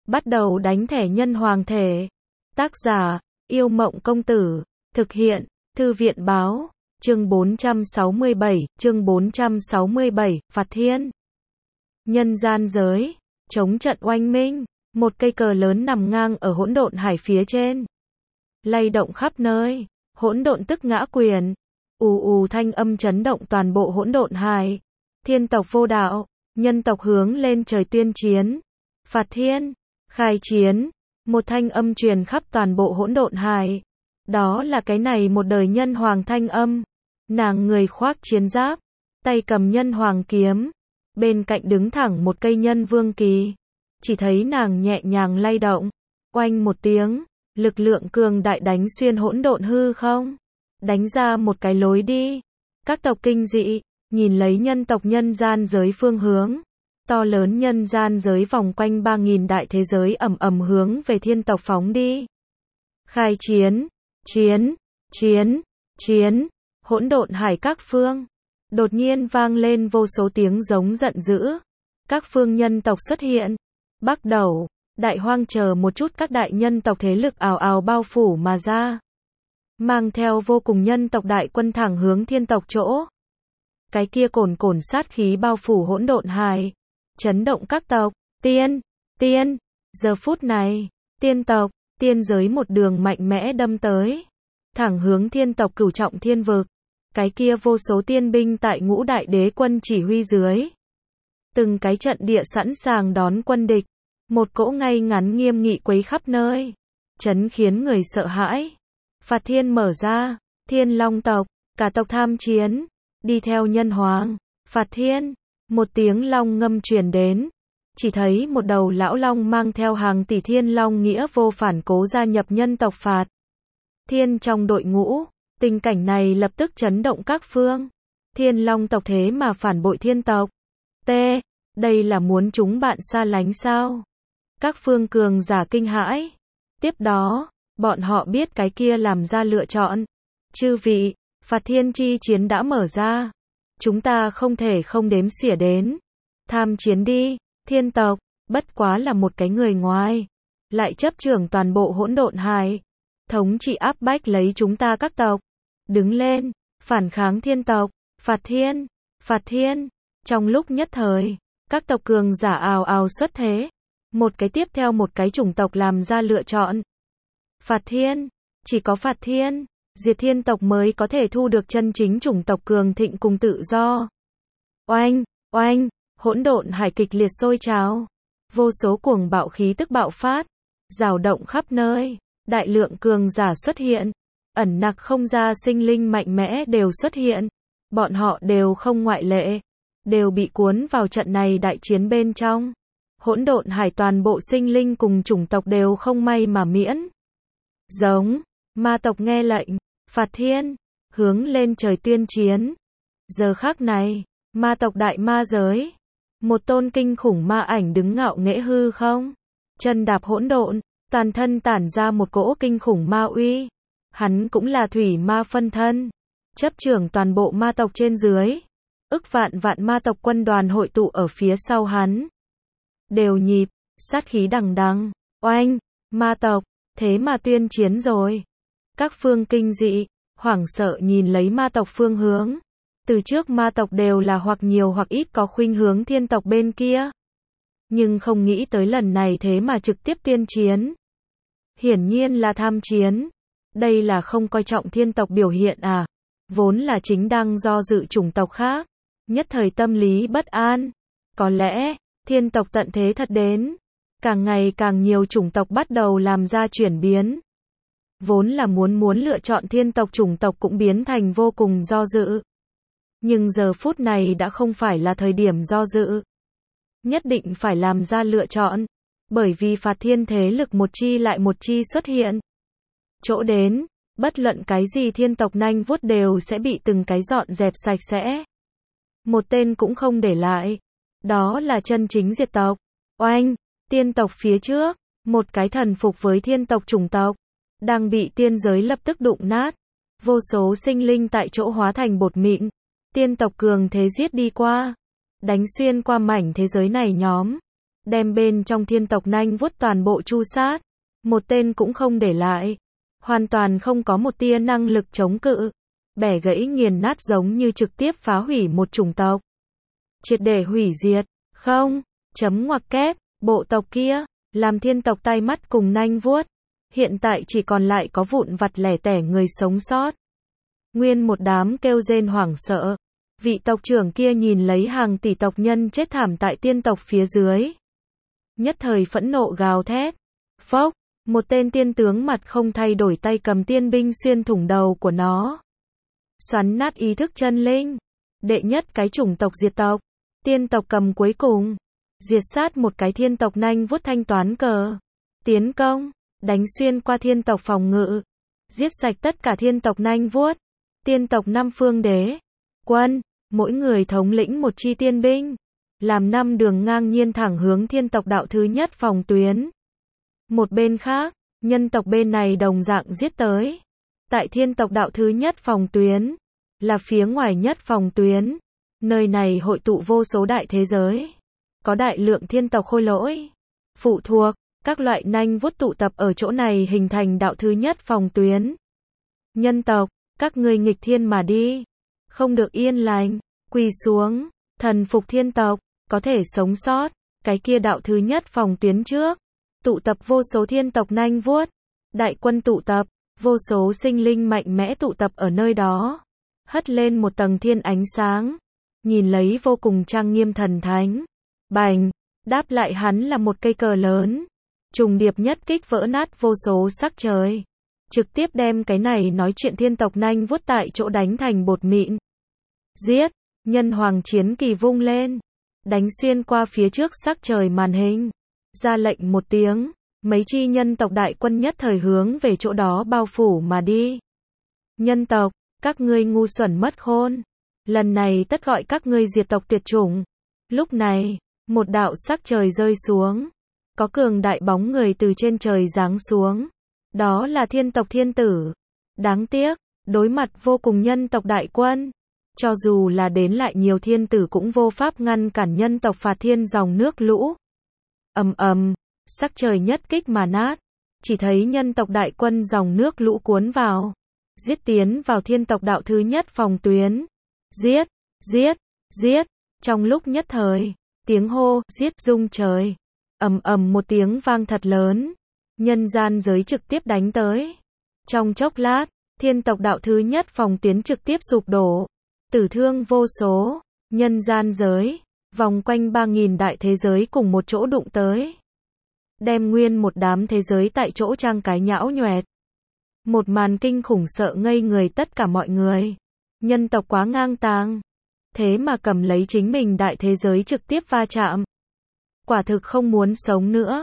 bắt đầu đánh thẻ nhân hoàng thể. Tác giả, Yêu Mộng Công Tử. Thực hiện, Thư viện Báo. Chương 467, Phạt Thiên. Nhân gian giới, chống trận oanh minh, một cây cờ lớn nằm ngang ở hỗn độn hải phía trên. Lay động khắp nơi, hỗn độn tức ngã quyền. Ù ù thanh âm chấn động toàn bộ hỗn độn hải. Thiên tộc vô đạo, nhân tộc hướng lên trời tuyên chiến. Phạt thiên, khai chiến. Một thanh âm truyền khắp toàn bộ hỗn độn hải. Đó là cái này một đời nhân hoàng thanh âm. Nàng người khoác chiến giáp, tay cầm nhân hoàng kiếm. Bên cạnh đứng thẳng một cây nhân vương kỳ. Chỉ thấy nàng nhẹ nhàng lay động. Oanh một tiếng, lực lượng cường đại đánh xuyên hỗn độn hư không. Đánh ra một cái lối đi. Các tộc kinh dị, nhìn lấy nhân tộc nhân gian giới phương hướng. To lớn nhân gian giới vòng quanh 3.000 đại thế giới ầm ầm hướng về thiên tộc phóng đi. Khai chiến, chiến, chiến, chiến, hỗn độn hải các phương. Đột nhiên vang lên vô số tiếng giống giận dữ. Các phương nhân tộc xuất hiện. Bắt đầu, đại hoang chờ một chút các đại nhân tộc thế lực ào ào bao phủ mà ra. Mang theo vô cùng nhân tộc đại quân thẳng hướng thiên tộc chỗ. Cái kia cồn cồn sát khí bao phủ hỗn độn hải. Chấn động các tộc, tiên, giờ phút này, tiên tộc, tiên giới một đường mạnh mẽ đâm tới. Thẳng hướng thiên tộc cửu trọng thiên vực. Cái kia vô số tiên binh tại ngũ đại đế quân chỉ huy dưới. Từng cái trận địa sẵn sàng đón quân địch. Một cỗ ngay ngắn nghiêm nghị quấy khắp nơi. Chấn khiến người sợ hãi. Phạt thiên mở ra, thiên long tộc, cả tộc tham chiến. Đi theo nhân hoàng, phạt thiên. Một tiếng long ngâm truyền đến. Chỉ thấy một đầu lão long mang theo hàng tỷ thiên long nghĩa vô phản cố gia nhập nhân tộc phạt thiên trong đội ngũ. Tình cảnh này lập tức chấn động các phương. Thiên long tộc thế mà phản bội thiên tộc. Đây là muốn chúng bạn xa lánh sao? Các phương cường giả kinh hãi. Tiếp đó, bọn họ biết cái kia làm ra lựa chọn. Chư vị, phạt thiên chi chiến đã mở ra. Chúng ta không thể không đếm xỉa đến. Tham chiến đi, thiên tộc, bất quá là một cái người ngoài. Lại chấp trưởng toàn bộ hỗn độn hải. Thống trị áp bách lấy chúng ta các tộc. Đứng lên, phản kháng thiên tộc, phạt thiên. Trong lúc nhất thời, các tộc cường giả ào ào xuất thế. Một cái tiếp theo một cái chủng tộc làm ra lựa chọn. Phạt thiên, chỉ có phạt thiên, diệt thiên tộc mới có thể thu được chân chính chủng tộc cường thịnh cùng tự do. Oanh, hỗn độn hải kịch liệt sôi trào. Vô số cuồng bạo khí tức bạo phát, rào động khắp nơi, đại lượng cường giả xuất hiện, ẩn nặc không ra sinh linh mạnh mẽ đều xuất hiện. Bọn họ đều không ngoại lệ, đều bị cuốn vào trận này đại chiến bên trong. Hỗn độn hải toàn bộ sinh linh cùng chủng tộc đều không may mà miễn. Giống, ma tộc nghe lệnh, phạt thiên, hướng lên trời tuyên chiến. Giờ khắc này, ma tộc đại ma giới, một tôn kinh khủng ma ảnh đứng ngạo nghễ hư không, chân đạp hỗn độn, toàn thân tản ra một cỗ kinh khủng ma uy. Hắn cũng là thủy ma phân thân, chấp trưởng toàn bộ ma tộc trên dưới. Ức vạn ma tộc quân đoàn hội tụ ở phía sau hắn. Đều nhịp, sát khí đằng đằng. Oanh, ma tộc, thế mà tuyên chiến rồi. Các phương kinh dị, hoảng sợ nhìn lấy ma tộc phương hướng. Từ trước ma tộc đều là hoặc nhiều hoặc ít có khuynh hướng thiên tộc bên kia. Nhưng không nghĩ tới lần này thế mà trực tiếp tuyên chiến. Hiển nhiên là tham chiến. Đây là không coi trọng thiên tộc biểu hiện à. Vốn là chính đang do dự chủng tộc khác. Nhất thời tâm lý bất an. Có lẽ, thiên tộc tận thế thật đến. Càng ngày càng nhiều chủng tộc bắt đầu làm ra chuyển biến. Vốn là muốn lựa chọn thiên tộc chủng tộc cũng biến thành vô cùng do dự. Nhưng giờ phút này đã không phải là thời điểm do dự. Nhất định phải làm ra lựa chọn. Bởi vì phạt thiên thế lực một chi lại một chi xuất hiện. Chỗ đến, bất luận cái gì thiên tộc nanh vuốt đều sẽ bị từng cái dọn dẹp sạch sẽ. Một tên cũng không để lại. Đó là chân chính diệt tộc. Oanh, tiên tộc phía trước, một cái thần phục với thiên tộc chủng tộc, đang bị tiên giới lập tức đụng nát. Vô số sinh linh tại chỗ hóa thành bột mịn. Tiên tộc cường thế giết đi qua. Đánh xuyên qua mảnh thế giới này nhóm. đem bên trong thiên tộc nanh vuốt toàn bộ tru sát, một tên cũng không để lại, hoàn toàn không có một tia năng lực chống cự, bẻ gãy nghiền nát giống như trực tiếp phá hủy một chủng tộc. Triệt để hủy diệt, không, chấm ngoặc kép, bộ tộc kia, làm thiên tộc tai mắt cùng nanh vuốt, hiện tại chỉ còn lại có vụn vặt lẻ tẻ người sống sót. Nguyên một đám kêu rên hoảng sợ, vị tộc trưởng kia nhìn lấy hàng tỷ tộc nhân chết thảm tại tiên tộc phía dưới. Nhất thời phẫn nộ gào thét, phốc, một tên tiên tướng mặt không thay đổi tay cầm tiên binh xuyên thủng đầu của nó. Xoắn nát ý thức chân linh, đệ nhất cái chủng tộc diệt tộc, tiên tộc cầm cuối cùng, diệt sát một cái thiên tộc nanh vuốt thanh toán cờ, tiến công, đánh xuyên qua thiên tộc phòng ngự, giết sạch tất cả thiên tộc nanh vuốt, tiên tộc 5 phương đế, quân, mỗi người thống lĩnh một chi tiên binh, làm 5 đường ngang nhiên thẳng hướng thiên tộc đạo thứ nhất phòng tuyến. Một bên khác, nhân tộc bên này đồng dạng giết tới. Tại thiên tộc đạo thứ nhất phòng tuyến, là phía ngoài nhất phòng tuyến, nơi này hội tụ vô số đại thế giới. Có đại lượng thiên tộc khôi lỗi, phụ thuộc, các loại nanh vuốt tụ tập ở chỗ này hình thành đạo thứ nhất phòng tuyến. Nhân tộc, các ngươi nghịch thiên mà đi, không được yên lành, quỳ xuống, thần phục thiên tộc, có thể sống sót, cái kia đạo thứ nhất phòng tuyến trước, tụ tập vô số thiên tộc nanh vuốt, đại quân tụ tập, vô số sinh linh mạnh mẽ tụ tập ở nơi đó, hất lên một tầng thiên ánh sáng, nhìn lấy vô cùng trang nghiêm thần thánh. Bành, đáp lại hắn là một cây cờ lớn, trùng điệp nhất kích vỡ nát vô số sắc trời, trực tiếp đem cái này nói chuyện thiên tộc nanh vuốt tại chỗ đánh thành bột mịn. Giết, nhân hoàng chiến kỳ vung lên, đánh xuyên qua phía trước sắc trời màn hình, ra lệnh một tiếng, mấy chi nhân tộc đại quân nhất thời hướng về chỗ đó bao phủ mà đi. Nhân tộc, các ngươi ngu xuẩn mất khôn, lần này tất gọi các ngươi diệt tộc tuyệt chủng. Lúc này, một đạo sắc trời rơi xuống, có cường đại bóng người từ trên trời giáng xuống, đó là thiên tộc thiên tử. Đáng tiếc, đối mặt vô cùng nhân tộc đại quân, cho dù là đến lại nhiều thiên tử cũng vô pháp ngăn cản nhân tộc phạt thiên dòng nước lũ. Ầm ầm, sắc trời nhất kích mà nát, chỉ thấy nhân tộc đại quân dòng nước lũ cuốn vào, giết tiến vào thiên tộc đạo thứ nhất phòng tuyến. Giết, giết, giết, trong lúc nhất thời, tiếng hô, giết rung trời. Ầm ầm một tiếng vang thật lớn, nhân gian giới trực tiếp đánh tới. Trong chốc lát, thiên tộc đạo thứ nhất phòng tuyến trực tiếp sụp đổ, tử thương vô số, nhân gian giới, vòng quanh 3.000 đại thế giới cùng một chỗ đụng tới. Đem nguyên một đám thế giới tại chỗ trang cái nhão nhoẹt. Một màn kinh khủng sợ ngây người tất cả mọi người. Nhân tộc quá ngang tàng, thế mà cầm lấy chính mình đại thế giới trực tiếp va chạm. Quả thực không muốn sống nữa.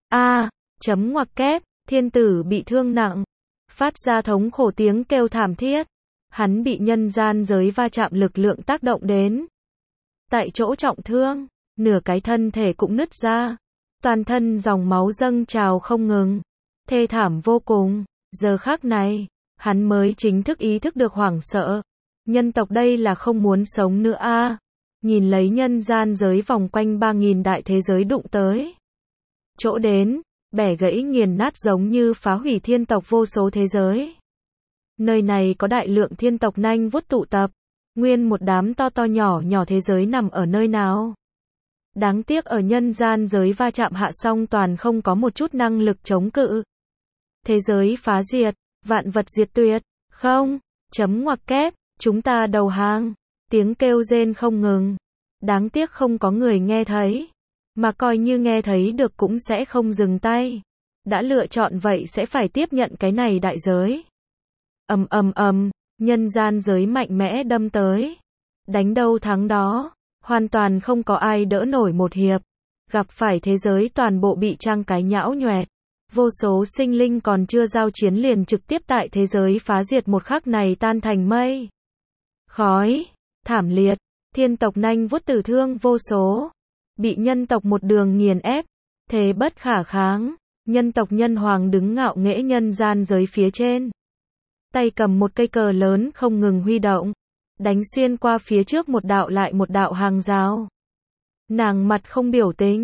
Chấm ngoặc kép, thiên tử bị thương nặng, phát ra thống khổ tiếng kêu thảm thiết. Hắn bị nhân gian giới va chạm lực lượng tác động đến. Tại chỗ trọng thương, nửa cái thân thể cũng nứt ra, toàn thân dòng máu dâng trào không ngừng, thê thảm vô cùng. Giờ khắc này, hắn mới chính thức ý thức được hoảng sợ. Nhân tộc đây là không muốn sống nữa Nhìn lấy nhân gian giới vòng quanh 3.000 đại thế giới đụng tới. Chỗ đến, bẻ gãy nghiền nát giống như phá hủy thiên tộc vô số thế giới. Nơi này có đại lượng thiên tộc nanh vuốt tụ tập, nguyên một đám to to nhỏ nhỏ thế giới nằm ở nơi nào. Đáng tiếc ở nhân gian giới va chạm hạ xong toàn không có một chút năng lực chống cự. Thế giới phá diệt, vạn vật diệt tuyệt, không, chấm ngoặc kép, chúng ta đầu hàng, tiếng kêu rên không ngừng. Đáng tiếc không có người nghe thấy, mà coi như nghe thấy được cũng sẽ không dừng tay. Đã lựa chọn vậy sẽ phải tiếp nhận cái này đại giới. Nhân gian giới mạnh mẽ đâm tới. Đánh đâu thắng đó, hoàn toàn không có ai đỡ nổi một hiệp. Gặp phải thế giới toàn bộ bị trang cái nhão nhoẹt. Vô số sinh linh còn chưa giao chiến liền trực tiếp tại thế giới phá diệt một khắc này tan thành mây khói, thảm liệt, thiên tộc nanh vuốt tử thương vô số, bị nhân tộc một đường nghiền ép, thế bất khả kháng. Nhân tộc nhân hoàng đứng ngạo nghễ nhân gian giới phía trên, tay cầm một cây cờ lớn không ngừng huy động, đánh xuyên qua phía trước một đạo lại một đạo hàng rào. Nàng mặt không biểu tình,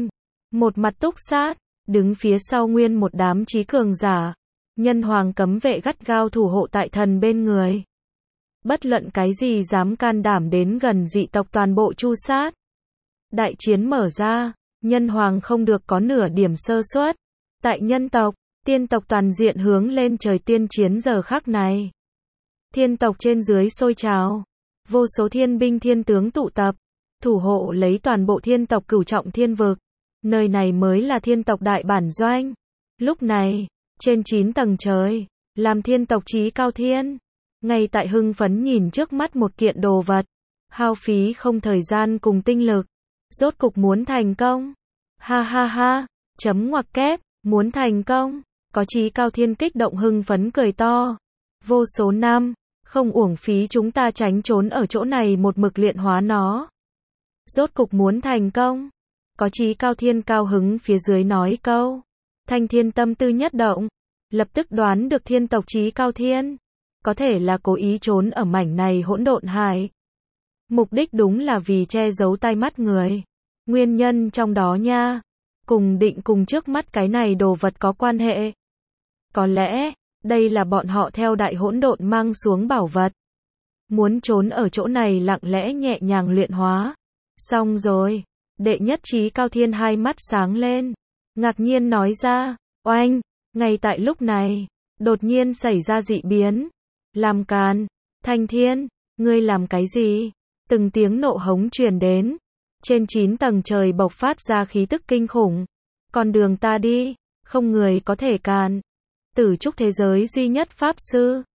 một mặt túc sát, đứng phía sau nguyên một đám trí cường giả. Nhân hoàng cấm vệ gắt gao thủ hộ tại thần bên người. Bất luận cái gì dám can đảm đến gần dị tộc toàn bộ tru sát. Đại chiến mở ra, nhân hoàng không được có nửa điểm sơ suất. Tại nhân tộc, tiên tộc toàn diện hướng lên trời tiên chiến giờ khắc này. Thiên tộc trên dưới sôi trào, vô số thiên binh thiên tướng tụ tập, thủ hộ lấy toàn bộ thiên tộc cửu trọng thiên vực. Nơi này mới là thiên tộc đại bản doanh. Lúc này, trên 9 tầng trời, làm thiên tộc chí cao thiên, ngay tại hưng phấn nhìn trước mắt một kiện đồ vật, hao phí không thời gian cùng tinh lực, rốt cục muốn thành công. Ha ha ha, chấm ngoặc kép, muốn thành công, có chí cao thiên kích động hưng phấn cười to. Vô số năm, không uổng phí chúng ta tránh trốn ở chỗ này một mực luyện hóa nó. Rốt cục muốn thành công, có chí cao thiên cao hứng phía dưới nói câu. Thanh thiên tâm tư nhất động, lập tức đoán được thiên tộc chí cao thiên. Có thể là cố ý trốn ở mảnh này hỗn độn hải. Mục đích đúng là vì che giấu tai mắt người. Nguyên nhân trong đó nha, cùng định cùng trước mắt cái này đồ vật có quan hệ. Có lẽ, đây là bọn họ theo đại hỗn độn mang xuống bảo vật. Muốn trốn ở chỗ này lặng lẽ nhẹ nhàng luyện hóa. Xong rồi, đệ nhất chí cao thiên hai mắt sáng lên. Ngạc nhiên nói ra, oanh, ngay tại lúc này, đột nhiên xảy ra dị biến. Làm càn, Thanh Thiên, ngươi làm cái gì? Từng tiếng nộ hống truyền đến. Trên 9 tầng trời bộc phát ra khí tức kinh khủng. Con đường ta đi, không người có thể càn. Tử trúc thế giới duy nhất pháp sư,